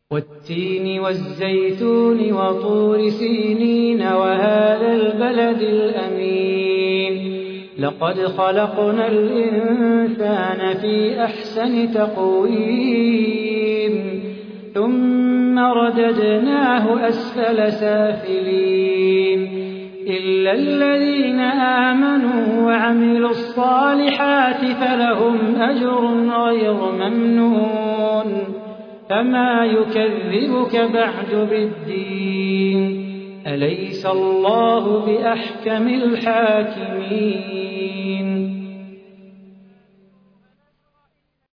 والتين والزيتون وطور سينين وهذا البلد الأمين لقد خلقنا الإنسان في أحسن تقويم ثم رددناه أسفل سافلين إلا الذين آمنوا وعملوا الصالحات فلهم أجر غير ممنون فما يكذبك بعد بالدين أليس الله بأحكم الحاكمين